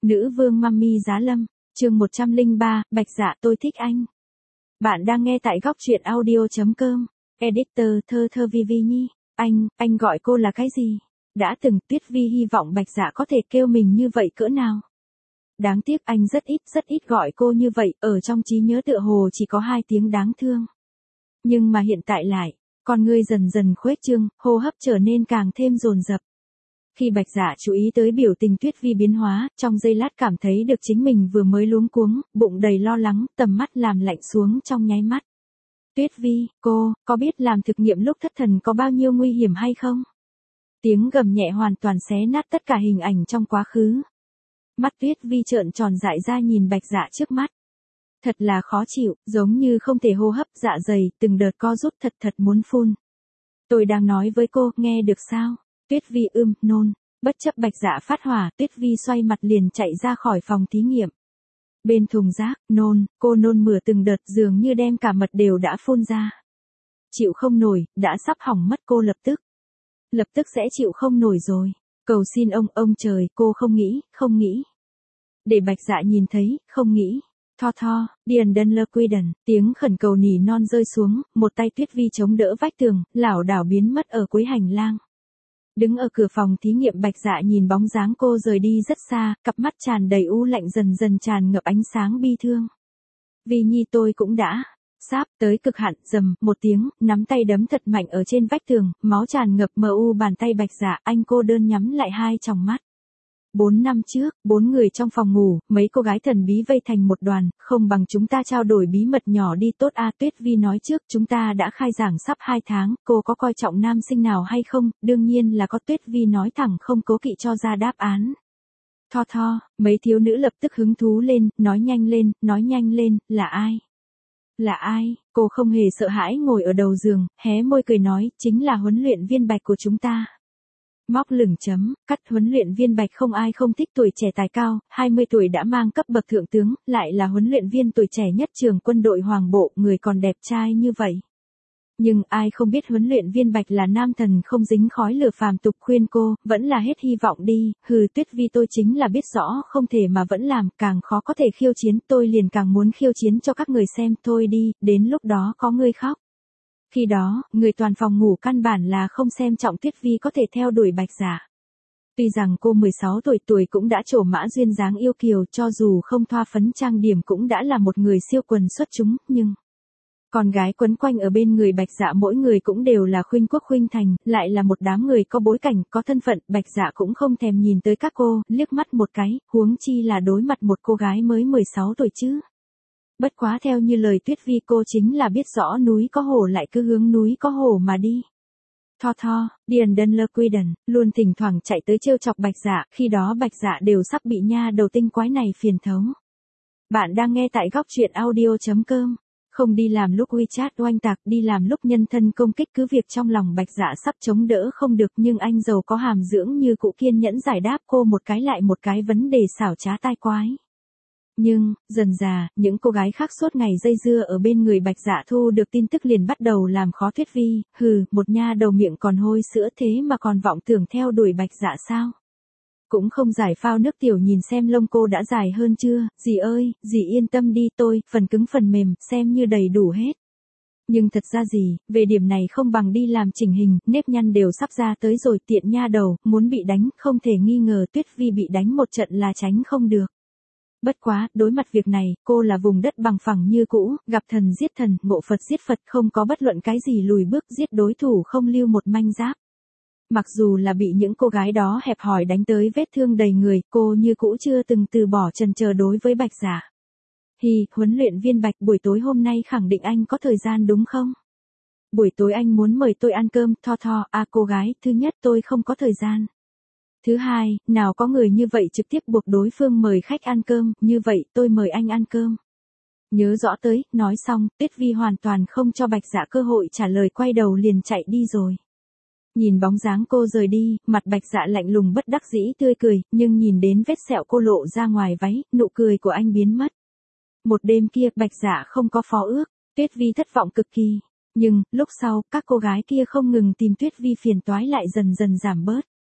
Nữ vương Mummy Giá Lâm, chương 103, Bạch Dạ tôi thích anh. Bạn đang nghe tại góc truyện audio.com. Editor Thơ Thơ Vi Vi Nhi. Anh gọi cô là cái gì? Đã từng Tuyết Vi hy vọng Bạch Dạ có thể kêu mình như vậy cỡ nào. Đáng tiếc anh rất ít gọi cô như vậy, ở trong trí nhớ tựa hồ chỉ có 2 tiếng đáng thương. Nhưng mà hiện tại lại, con ngươi dần dần khuếch trương, hô hấp trở nên càng thêm dồn dập. Khi Bạch Dạ chú ý tới biểu tình Tuyết Vi biến hóa, trong giây lát cảm thấy được chính mình vừa mới luống cuống, bụng đầy lo lắng, tầm mắt làm lạnh xuống trong nháy mắt. Tuyết Vi, cô, có biết làm thực nghiệm lúc thất thần có bao nhiêu nguy hiểm hay không? Tiếng gầm nhẹ hoàn toàn xé nát tất cả hình ảnh trong quá khứ. Mắt Tuyết Vi trợn tròn dại ra nhìn Bạch Dạ trước mắt. Thật là khó chịu, giống như không thể hô hấp, dạ dày, từng đợt co rút thật muốn phun. Tôi đang nói với cô, nghe được sao? Tuyết Vi nôn. Bất chấp Bạch Dạ phát hỏa, Tuyết Vi xoay mặt liền chạy ra khỏi phòng thí nghiệm. Bên thùng rác, cô nôn mửa từng đợt dường như đem cả mật đều đã phun ra. Chịu không nổi, đã sắp hỏng mất cô lập tức sẽ chịu không nổi rồi. Cầu xin ông trời, cô không nghĩ. Để Bạch Dạ nhìn thấy, không nghĩ. Tho, Điền Đân Lơ Quy Đần, tiếng khẩn cầu nỉ non rơi xuống, một tay Tuyết Vi chống đỡ vách tường, lảo đảo biến mất ở cuối hành lang. Đứng ở cửa phòng thí nghiệm Bạch Dạ nhìn bóng dáng cô rời đi rất xa, cặp mắt tràn đầy u lạnh dần dần tràn ngập ánh sáng bi thương. Vi Nhi tôi cũng đã sắp tới cực hạn, rầm một tiếng, nắm tay đấm thật mạnh ở trên vách tường, máu tràn ngập mờ u bàn tay Bạch Dạ, anh cô đơn nhắm lại 2 tròng mắt. 4 năm trước, 4 người trong phòng ngủ, mấy cô gái thần bí vây thành một đoàn, không bằng chúng ta trao đổi bí mật nhỏ đi tốt a. Tuyết Vi nói trước, chúng ta đã khai giảng sắp 2 tháng, cô có coi trọng nam sinh nào hay không? Đương nhiên là có. Tuyết Vi nói thẳng không cố kỵ cho ra đáp án. Tho, mấy thiếu nữ lập tức hứng thú lên, nói nhanh lên, là ai? Là ai? Cô không hề sợ hãi ngồi ở đầu giường, hé môi cười nói, chính là huấn luyện viên Bạch của chúng ta. Móc lửng chấm, cắt huấn luyện viên Bạch không ai không thích, tuổi trẻ tài cao, 20 tuổi đã mang cấp bậc thượng tướng, lại là huấn luyện viên tuổi trẻ nhất trường quân đội Hoàng Bộ, người còn đẹp trai như vậy. Nhưng ai không biết huấn luyện viên Bạch là nam thần không dính khói lửa phàm tục, khuyên cô, vẫn là hết hy vọng đi. Tuyết Vi tôi chính là biết rõ không thể mà vẫn làm, càng khó có thể khiêu chiến, tôi liền càng muốn khiêu chiến cho các người xem. Thôi đi, đến lúc đó có người khóc. Khi đó, người toàn phòng ngủ căn bản là không xem trọng Tuyết Vi có thể theo đuổi Bạch Dạ. Tuy rằng cô 16 tuổi cũng đã trổ mã duyên dáng yêu kiều, cho dù không thoa phấn trang điểm cũng đã là một người siêu quần xuất chúng, nhưng con gái quấn quanh ở bên người Bạch Dạ mỗi người cũng đều là khuynh quốc khuynh thành, lại là một đám người có bối cảnh, có thân phận. Bạch Dạ cũng không thèm nhìn tới các cô, liếc mắt một cái, huống chi là đối mặt một cô gái mới 16 tuổi chứ. Bất quá theo như lời Tuyết Vi, cô chính là biết rõ núi có hổ lại cứ hướng núi có hổ mà đi. Tho, Điền Đân Lơ Quy Đần, luôn thỉnh thoảng chạy tới trêu chọc Bạch Dạ, khi đó Bạch Dạ đều sắp bị nha đầu tinh quái này phiền thấu. Bạn đang nghe tại góc truyện audio.com. Không đi làm lúc WeChat oanh tạc, đi làm lúc nhân thân công kích, cứ việc trong lòng Bạch Dạ sắp chống đỡ không được, nhưng anh giàu có hàm dưỡng như cụ kiên nhẫn giải đáp cô một cái lại một cái vấn đề xảo trá tai quái. Nhưng, dần dà, những cô gái khác suốt ngày dây dưa ở bên người Bạch Dạ thu được tin tức liền bắt đầu làm khó Tuyết Vi. Một nha đầu miệng còn hôi sữa thế mà còn vọng tưởng theo đuổi Bạch Dạ sao? Cũng không giải phao nước tiểu nhìn xem lông cô đã dài hơn chưa? Dì ơi, dì yên tâm đi, tôi, phần cứng phần mềm, xem như đầy đủ hết. Nhưng thật ra gì, về điểm này không bằng đi làm chỉnh hình, nếp nhăn đều sắp ra tới rồi, tiện nha đầu, muốn bị đánh, không thể nghi ngờ Tuyết Vi bị đánh một trận là tránh không được. Bất quá, đối mặt việc này, cô là vùng đất bằng phẳng như cũ, gặp thần giết thần, ngộ Phật giết Phật, không có bất luận cái gì lùi bước, giết đối thủ không lưu một manh giáp. Mặc dù là bị những cô gái đó hẹp hòi đánh tới vết thương đầy người, cô như cũ chưa từng từ bỏ chần chờ đối với Bạch Dạ. Huấn luyện viên Bạch, buổi tối hôm nay khẳng định anh có thời gian đúng không? Buổi tối anh muốn mời tôi ăn cơm. Tho, cô gái, thứ nhất tôi không có thời gian. Thứ hai, nào có người như vậy trực tiếp buộc đối phương mời khách ăn cơm, như vậy tôi mời anh ăn cơm. Nhớ rõ tới, nói xong, Tuyết Vi hoàn toàn không cho Bạch Dạ cơ hội trả lời, quay đầu liền chạy đi rồi. Nhìn bóng dáng cô rời đi, mặt Bạch Dạ lạnh lùng bất đắc dĩ tươi cười, nhưng nhìn đến vết sẹo cô lộ ra ngoài váy, nụ cười của anh biến mất. Một đêm kia, Bạch Dạ không có phó ước, Tuyết Vi thất vọng cực kỳ. Nhưng, lúc sau, các cô gái kia không ngừng tìm Tuyết Vi phiền toái lại dần dần giảm bớt.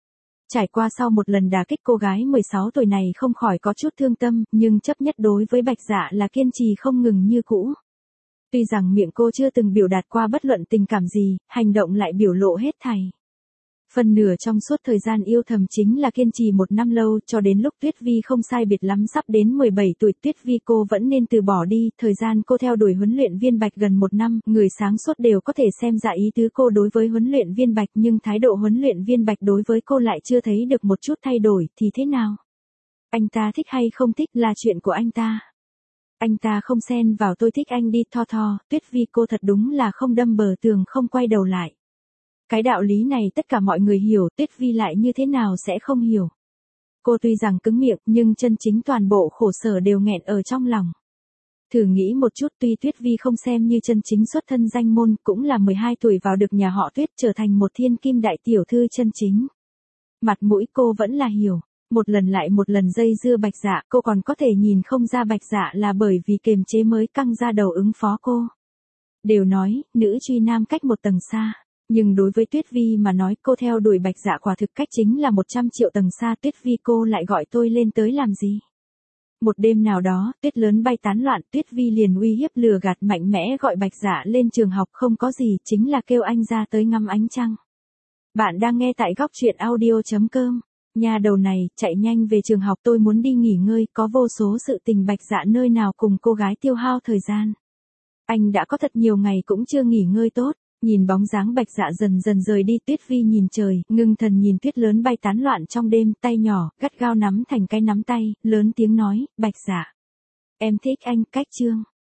Trải qua sau một lần đả kích, cô gái 16 tuổi này không khỏi có chút thương tâm, nhưng chấp nhất đối với Bạch Dạ là kiên trì không ngừng như cũ. Tuy rằng miệng cô chưa từng biểu đạt qua bất luận tình cảm gì, hành động lại biểu lộ hết thảy. Phần nửa trong suốt thời gian yêu thầm chính là kiên trì 1 năm lâu, cho đến lúc Tuyết Vi không sai biệt lắm sắp đến 17 tuổi, Tuyết Vi cô vẫn nên từ bỏ đi. Thời gian cô theo đuổi huấn luyện viên Bạch gần 1 năm, người sáng suốt đều có thể xem ra ý tứ cô đối với huấn luyện viên Bạch, nhưng thái độ huấn luyện viên Bạch đối với cô lại chưa thấy được một chút thay đổi, thì thế nào? Anh ta thích hay không thích là chuyện của anh ta. Anh ta không xen vào, tôi thích anh đi thò. Tuyết Vi cô thật đúng là không đâm bờ tường không quay đầu lại. Cái đạo lý này tất cả mọi người hiểu, Tuyết Vi lại như thế nào sẽ không hiểu. Cô tuy rằng cứng miệng, nhưng chân chính toàn bộ khổ sở đều nghẹn ở trong lòng. Thử nghĩ một chút, tuy Tuyết Vi không xem như chân chính xuất thân danh môn, cũng là 12 tuổi vào được nhà họ Tuyết, trở thành một thiên kim đại tiểu thư chân chính. Mặt mũi cô vẫn là hiểu. Một lần lại một lần dây dưa Bạch Dạ, cô còn có thể nhìn không ra Bạch Dạ là bởi vì kiềm chế mới căng ra đầu ứng phó cô. Đều nói, nữ truy nam cách một tầng xa. Nhưng đối với Tuyết Vi mà nói, cô theo đuổi Bạch Dạ quả thực cách chính là 100 triệu tầng xa. Tuyết Vi cô lại gọi tôi lên tới làm gì? Một đêm nào đó, tuyết lớn bay tán loạn, Tuyết Vi liền uy hiếp lừa gạt mạnh mẽ gọi Bạch Dạ lên trường học, không có gì, chính là kêu anh ra tới ngắm ánh trăng. Bạn đang nghe tại góc truyện audio.com. Nhà đầu này, chạy nhanh về trường học, tôi muốn đi nghỉ ngơi, có vô số sự tình. Bạch Dạ nơi nào cùng cô gái tiêu hao thời gian. Anh đã có thật nhiều ngày cũng chưa nghỉ ngơi tốt. Nhìn bóng dáng Bạch Dạ dần dần rời đi, Tuyết Vi nhìn trời, ngưng thần nhìn tuyết lớn bay tán loạn trong đêm, tay nhỏ, gắt gao nắm thành cái nắm tay, lớn tiếng nói, Bạch Dạ. Em thích anh, cách chương.